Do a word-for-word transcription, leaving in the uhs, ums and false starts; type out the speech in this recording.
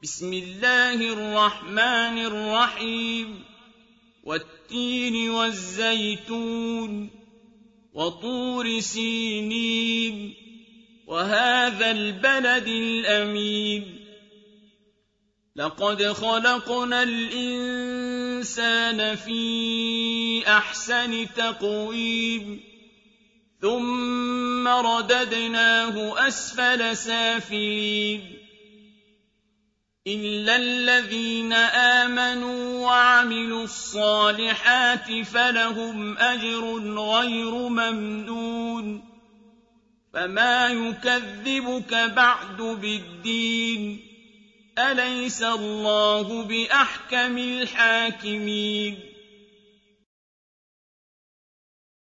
بسم الله الرحمن الرحيم والتين والزيتون وطور سينين وهذا البلد الأمين لقد خلقنا الإنسان في أحسن تقويم ثم رددناه أسفل سافلين إلا الذين آمنوا وعملوا الصالحات فلهم أجر غير ممنون فما يكذبك بعد بالدين أليس الله بأحكم الحاكمين